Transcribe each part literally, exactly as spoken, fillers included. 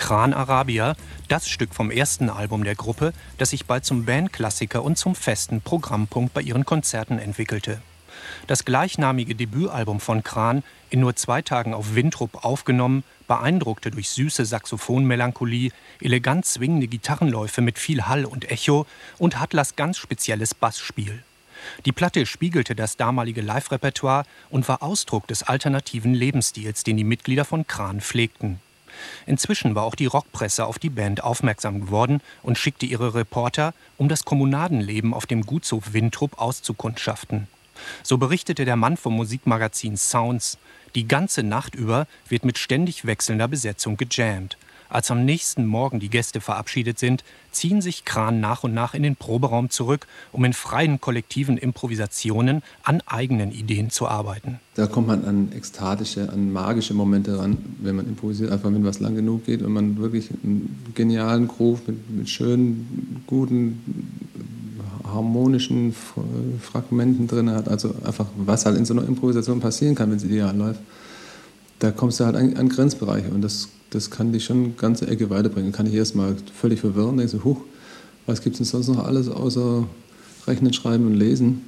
Kran Arabia, das Stück vom ersten Album der Gruppe, das sich bald zum Bandklassiker und zum festen Programmpunkt bei ihren Konzerten entwickelte. Das gleichnamige Debütalbum von Kran, in nur zwei Tagen auf Winthrop aufgenommen, beeindruckte durch süße Saxophonmelancholie, elegant swingende Gitarrenläufe mit viel Hall und Echo und Hattlers ganz spezielles Bassspiel. Die Platte spiegelte das damalige Live-Repertoire und war Ausdruck des alternativen Lebensstils, den die Mitglieder von Kran pflegten. Inzwischen war auch die Rockpresse auf die Band aufmerksam geworden und schickte ihre Reporter, um das Kommunadenleben auf dem Gutshof Winthrop auszukundschaften. So berichtete der Mann vom Musikmagazin Sounds: Die ganze Nacht über wird mit ständig wechselnder Besetzung gejammt. Als am nächsten Morgen die Gäste verabschiedet sind, ziehen sich Kran nach und nach in den Proberaum zurück, um in freien kollektiven Improvisationen an eigenen Ideen zu arbeiten. Da kommt man an ekstatische, an magische Momente ran, wenn man improvisiert, einfach wenn was lang genug geht und man wirklich einen genialen Groove mit, mit schönen, guten, harmonischen Fragmenten drin hat. Also einfach, was halt in so einer Improvisation passieren kann, wenn sie ideal läuft. Da kommst du halt an, an Grenzbereiche und das, das kann dich schon eine ganze Ecke weiterbringen. Kann ich erstmal völlig verwirren, denkst du, huch, was gibt es denn sonst noch alles außer Rechnen, Schreiben und Lesen?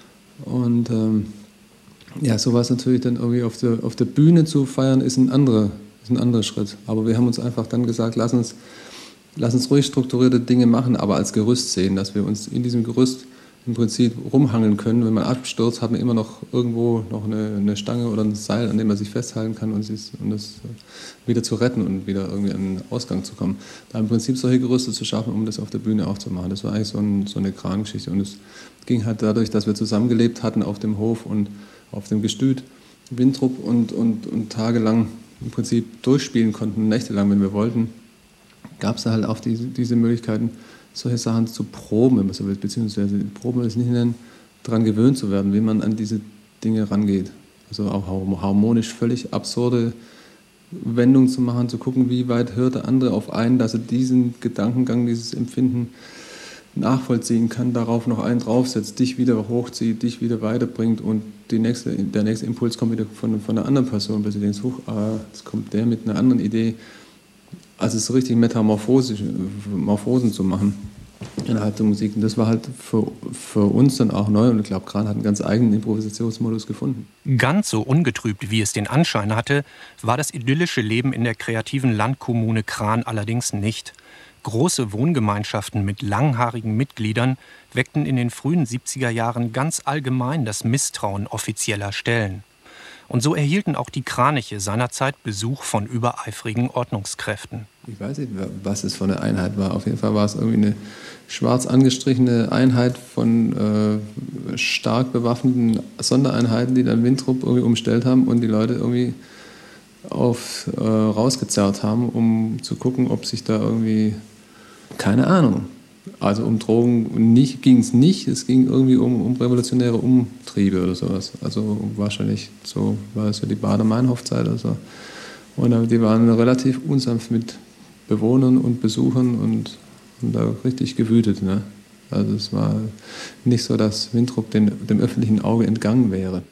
Und ähm, ja, sowas natürlich dann irgendwie auf der, auf der Bühne zu feiern, ist ein, anderer, ist ein anderer Schritt. Aber wir haben uns einfach dann gesagt, lass uns, lass uns ruhig strukturierte Dinge machen, aber als Gerüst sehen, dass wir uns in diesem Gerüst im Prinzip rumhangeln können. Wenn man abstürzt, hat man immer noch irgendwo noch eine, eine Stange oder ein Seil, an dem man sich festhalten kann, um es um wieder zu retten und wieder irgendwie an den Ausgang zu kommen. Da im Prinzip solche Gerüste zu schaffen, um das auf der Bühne auch zu machen. Das war eigentlich so, ein, so eine Krangeschichte. Und es ging halt dadurch, dass wir zusammengelebt hatten auf dem Hof und auf dem Gestüt Winthrop und, und, und tagelang im Prinzip durchspielen konnten, nächtelang, wenn wir wollten, gab es da halt auch diese, diese Möglichkeiten, solche Sachen zu proben, wenn man so will, beziehungsweise proben ist nicht nennen, daran gewöhnt zu werden, wie man an diese Dinge rangeht. Also auch harmonisch völlig absurde Wendungen zu machen, zu gucken, wie weit hört der andere auf einen, dass er diesen Gedankengang, dieses Empfinden nachvollziehen kann, darauf noch einen draufsetzt, dich wieder hochzieht, dich wieder weiterbringt und die nächste, der nächste Impuls kommt wieder von, von einer anderen Person, weil du denkst, huch, ah, jetzt kommt der mit einer anderen Idee. Also so richtig Metamorphosen zu machen innerhalb der Musik. Und das war halt für, für uns dann auch neu und ich glaube, Kran hat einen ganz eigenen Improvisationsmodus gefunden. Ganz so ungetrübt, wie es den Anschein hatte, war das idyllische Leben in der kreativen Landkommune Kran allerdings nicht. Große Wohngemeinschaften mit langhaarigen Mitgliedern weckten in den frühen siebziger Jahren ganz allgemein das Misstrauen offizieller Stellen. Und so erhielten auch die Kraniche seinerzeit Besuch von übereifrigen Ordnungskräften. Ich weiß nicht, was es für eine Einheit war. Auf jeden Fall war es irgendwie eine schwarz angestrichene Einheit von äh, stark bewaffneten Sondereinheiten, die dann Winthrop irgendwie umstellt haben und die Leute irgendwie auf, äh, rausgezerrt haben, um zu gucken, ob sich da irgendwie, keine Ahnung, also um Drogen ging es nicht, es ging irgendwie um, um revolutionäre Umtriebe oder sowas. Also wahrscheinlich so war es ja die Baader-Meinhof-Zeit oder so. Und die waren relativ unsanft mit Bewohnern und Besuchern und, und da richtig gewütet. Ne? Also es war nicht so, dass Winthrop den, dem öffentlichen Auge entgangen wäre.